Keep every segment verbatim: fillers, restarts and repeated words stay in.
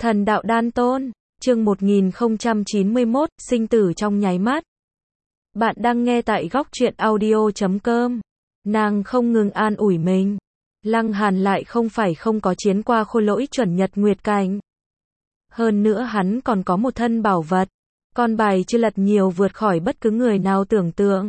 Thần đạo đan tôn, chương một nghìn không trăm chín mươi mốt, sinh tử trong nháy mắt. Bạn đang nghe tại góc truyện audio chấm com. Nàng không ngừng an ủi mình. Lăng Hàn lại không phải không có chiến qua khôi lỗi chuẩn nhật nguyệt cảnh. Hơn nữa hắn còn có một thân bảo vật. Con bài chưa lật nhiều vượt khỏi bất cứ người nào tưởng tượng.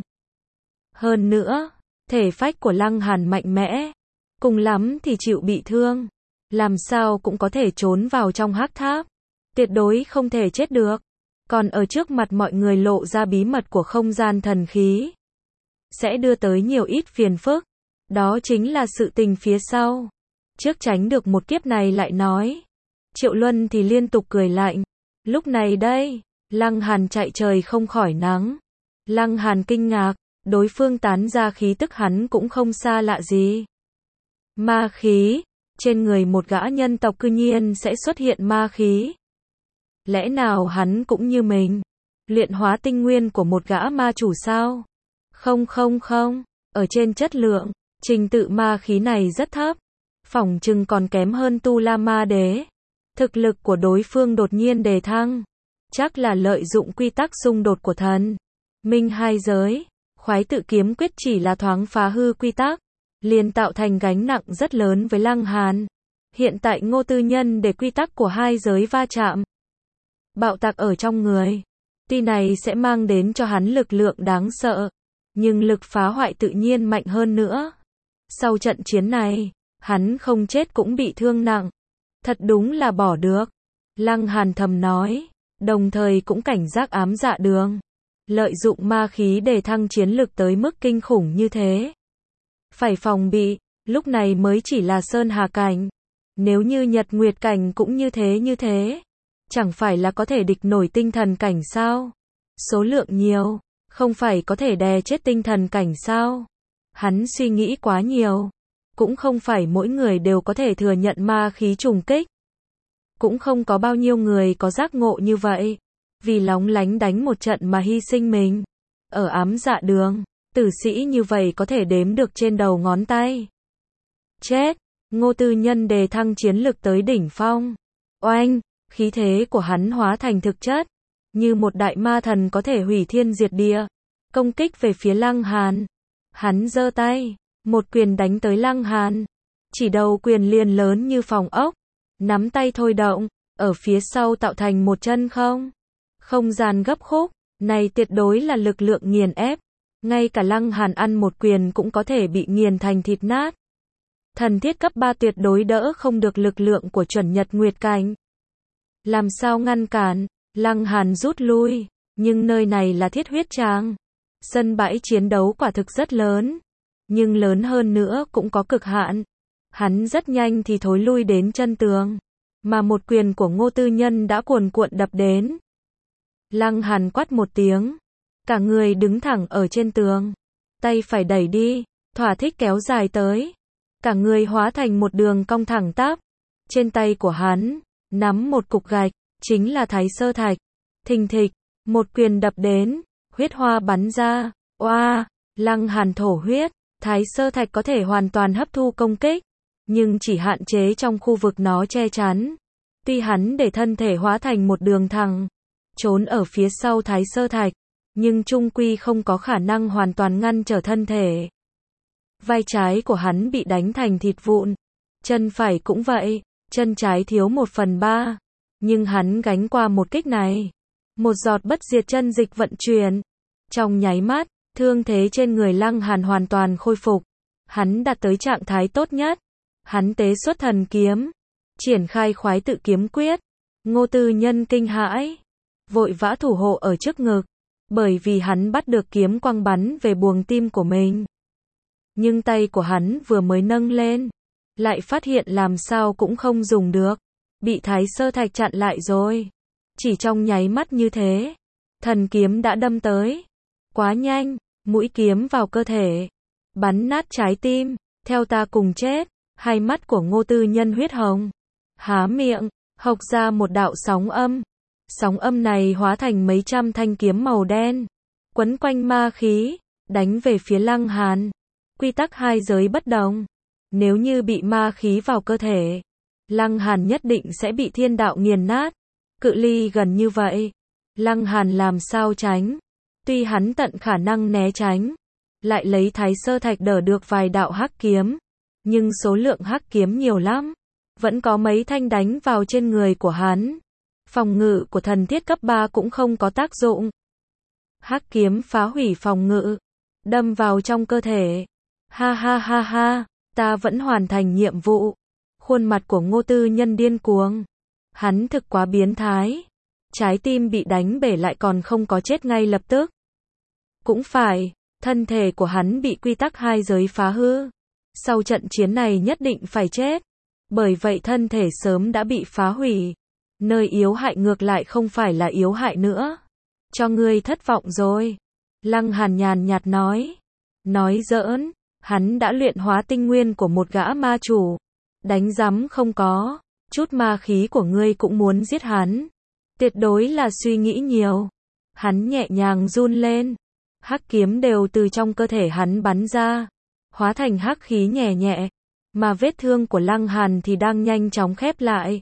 Hơn nữa, thể phách của Lăng Hàn mạnh mẽ. Cùng lắm thì chịu bị thương. Làm sao cũng có thể trốn vào trong hắc tháp. Tuyệt đối không thể chết được. Còn ở trước mặt mọi người lộ ra bí mật của không gian thần khí. Sẽ đưa tới nhiều ít phiền phức. Đó chính là sự tình phía sau. Trước tránh được một kiếp này lại nói. Triệu Luân thì liên tục cười lạnh. Lúc này đây, Lăng Hàn chạy trời không khỏi nắng. Lăng Hàn kinh ngạc, đối phương tán ra khí tức hắn cũng không xa lạ gì. Ma khí, trên người một gã nhân tộc cư nhiên sẽ xuất hiện ma khí. Lẽ nào hắn cũng như mình, luyện hóa tinh nguyên của một gã ma chủ sao? Không không không, ở trên chất lượng, trình tự ma khí này rất thấp, phỏng chừng còn kém hơn Tu La Ma Đế. Thực lực của đối phương đột nhiên đề thăng, chắc là lợi dụng quy tắc xung đột của thần minh hai giới. Khoái tự kiếm quyết chỉ là thoáng phá hư quy tắc, liền tạo thành gánh nặng rất lớn với Lăng Hàn. Hiện tại Ngô Tư Nhân để quy tắc của hai giới va chạm, bạo tạc ở trong người, tuy này sẽ mang đến cho hắn lực lượng đáng sợ, nhưng lực phá hoại tự nhiên mạnh hơn nữa. Sau trận chiến này, hắn không chết cũng bị thương nặng. Thật đúng là bỏ được. Lăng Hàn thầm nói, đồng thời cũng cảnh giác ám dạ đường. Lợi dụng ma khí để thăng chiến lực tới mức kinh khủng như thế. Phải phòng bị, lúc này mới chỉ là Sơn Hà cảnh. Nếu như Nhật Nguyệt cảnh cũng như thế như thế, chẳng phải là có thể địch nổi tinh thần cảnh sao? Số lượng nhiều, không phải có thể đè chết tinh thần cảnh sao? Hắn suy nghĩ quá nhiều. Cũng không phải mỗi người đều có thể thừa nhận ma khí trùng kích. Cũng không có bao nhiêu người có giác ngộ như vậy. Vì lóng lánh đánh một trận mà hy sinh mình. Ở ám dạ đường, tử sĩ như vậy có thể đếm được trên đầu ngón tay. Chết, Ngô Tư Nhân đề thăng chiến lực tới đỉnh phong. Oanh, khí thế của hắn hóa thành thực chất. Như một đại ma thần có thể hủy thiên diệt địa. Công kích về phía Lăng Hàn. Hắn giơ tay, một quyền đánh tới Lăng Hàn. Chỉ đầu quyền liền lớn như phòng ốc. Nắm tay thôi động, ở phía sau tạo thành một chân không. Không gian gấp khúc, này tuyệt đối là lực lượng nghiền ép. Ngay cả Lăng Hàn ăn một quyền cũng có thể bị nghiền thành thịt nát. Thần thiết cấp ba tuyệt đối đỡ không được lực lượng của chuẩn nhật nguyệt cảnh. Làm sao ngăn cản? Lăng Hàn rút lui, nhưng nơi này là thiết huyết tràng. Sân bãi chiến đấu quả thực rất lớn, nhưng lớn hơn nữa cũng có cực hạn. Hắn rất nhanh thì thối lui đến chân tường, mà một quyền của Ngô Tư Nhân đã cuồn cuộn đập đến. Lăng Hàn quát một tiếng, cả người đứng thẳng ở trên tường, tay phải đẩy đi, thỏa thích kéo dài tới, cả người hóa thành một đường cong thẳng tắp. Trên tay của hắn, nắm một cục gạch, chính là Thái Sơ Thạch. Thình thịch, một quyền đập đến, huyết hoa bắn ra, oa, Lăng Hàn thổ huyết. Thái Sơ Thạch có thể hoàn toàn hấp thu công kích, nhưng chỉ hạn chế trong khu vực nó che chắn. Tuy hắn để thân thể hóa thành một đường thẳng, trốn ở phía sau Thái Sơ Thạch, nhưng chung quy không có khả năng hoàn toàn ngăn trở thân thể. Vai trái của hắn bị đánh thành thịt vụn, chân phải cũng vậy, chân trái thiếu một phần ba, nhưng hắn gánh qua một kích này. Một giọt bất diệt chân dịch vận chuyển, trong nháy mắt, thương thế trên người Lăng Hàn hoàn toàn khôi phục. Hắn đạt tới trạng thái tốt nhất. Hắn tế xuất thần kiếm, triển khai khoái tự kiếm quyết. Ngô Tư Nhân kinh hãi, vội vã thủ hộ ở trước ngực, bởi vì hắn bắt được kiếm quang bắn về buồng tim của mình. Nhưng tay của hắn vừa mới nâng lên, lại phát hiện làm sao cũng không dùng được, bị Thái Sơ Thạch chặn lại rồi. Chỉ trong nháy mắt như thế, thần kiếm đã đâm tới. Quá nhanh, mũi kiếm vào cơ thể, bắn nát trái tim. Theo ta cùng chết. Hai mắt của Ngô Tư Nhân huyết hồng, há miệng, hộc ra một đạo sóng âm. Sóng âm này hóa thành mấy trăm thanh kiếm màu đen, quấn quanh ma khí, đánh về phía Lăng Hàn. Quy tắc hai giới bất đồng, nếu như bị ma khí vào cơ thể, Lăng Hàn nhất định sẽ bị thiên đạo nghiền nát. Cự ly gần như vậy, Lăng Hàn làm sao tránh? Tuy hắn tận khả năng né tránh, lại lấy Thái Sơ Thạch đỡ được vài đạo hắc kiếm, nhưng số lượng hắc kiếm nhiều lắm, vẫn có mấy thanh đánh vào trên người của hắn. Phòng ngự của thần thiết cấp ba cũng không có tác dụng. Hắc kiếm phá hủy phòng ngự, đâm vào trong cơ thể. Ha ha ha ha, ta vẫn hoàn thành nhiệm vụ. Khuôn mặt của Ngô Tư Nhân điên cuồng. Hắn thực quá biến thái. Trái tim bị đánh bể lại còn không có chết ngay lập tức. Cũng phải, thân thể của hắn bị quy tắc hai giới phá hư. Sau trận chiến này nhất định phải chết. Bởi vậy thân thể sớm đã bị phá hủy. Nơi yếu hại ngược lại không phải là yếu hại nữa. Cho ngươi thất vọng rồi. Lăng Hàn nhàn nhạt nói. Nói giỡn, hắn đã luyện hóa tinh nguyên của một gã ma chủ. Đánh rắm không có, chút ma khí của ngươi cũng muốn giết hắn. Tuyệt đối là suy nghĩ nhiều. Hắn nhẹ nhàng run lên. Hắc kiếm đều từ trong cơ thể hắn bắn ra, hóa thành hắc khí nhẹ nhẹ. Mà vết thương của Lăng Hàn thì đang nhanh chóng khép lại.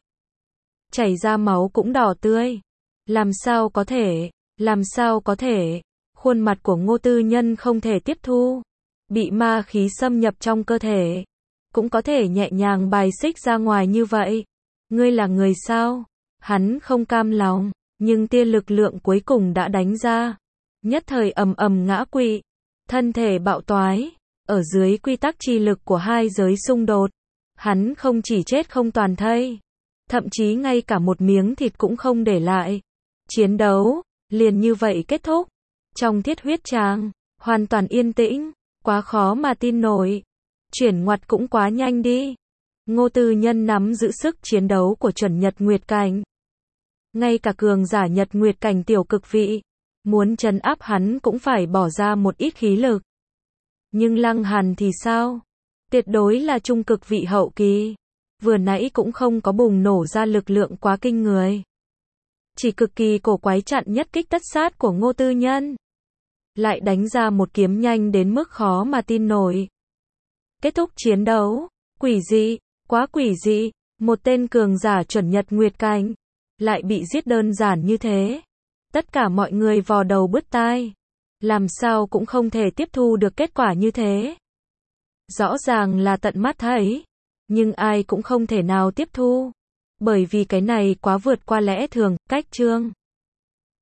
Chảy ra máu cũng đỏ tươi. Làm sao có thể, làm sao có thể. Khuôn mặt của Ngô Tư Nhân không thể tiếp thu. Bị ma khí xâm nhập trong cơ thể, cũng có thể nhẹ nhàng bài xích ra ngoài như vậy. Ngươi là người sao? Hắn không cam lòng, nhưng tia lực lượng cuối cùng đã đánh ra. Nhất thời ầm ầm ngã quỵ, thân thể bạo toái. Ở dưới quy tắc chi lực của hai giới xung đột, hắn không chỉ chết không toàn thây, thậm chí ngay cả một miếng thịt cũng không để lại. Chiến đấu liền như vậy kết thúc. Trong thiết huyết tràng, hoàn toàn yên tĩnh, quá khó mà tin nổi. Chuyển ngoặt cũng quá nhanh đi. Ngô Tư Nhân nắm giữ sức chiến đấu của chuẩn Nhật Nguyệt Cảnh. Ngay cả cường giả Nhật Nguyệt Cảnh tiểu cực vị, muốn trấn áp hắn cũng phải bỏ ra một ít khí lực. Nhưng Lăng Hàn thì sao? Tuyệt đối là trung cực vị hậu kỳ. Vừa nãy cũng không có bùng nổ ra lực lượng quá kinh người. Chỉ cực kỳ cổ quái chặn nhất kích tất sát của Ngô Tư Nhân. Lại đánh ra một kiếm nhanh đến mức khó mà tin nổi. Kết thúc chiến đấu. Quỷ dị, quá quỷ dị. Một tên cường giả chuẩn Nhật Nguyệt Cảnh lại bị giết đơn giản như thế. Tất cả mọi người vò đầu bứt tai. Làm sao cũng không thể tiếp thu được kết quả như thế. Rõ ràng là tận mắt thấy, nhưng ai cũng không thể nào tiếp thu. Bởi vì cái này quá vượt qua lẽ thường, cách chương.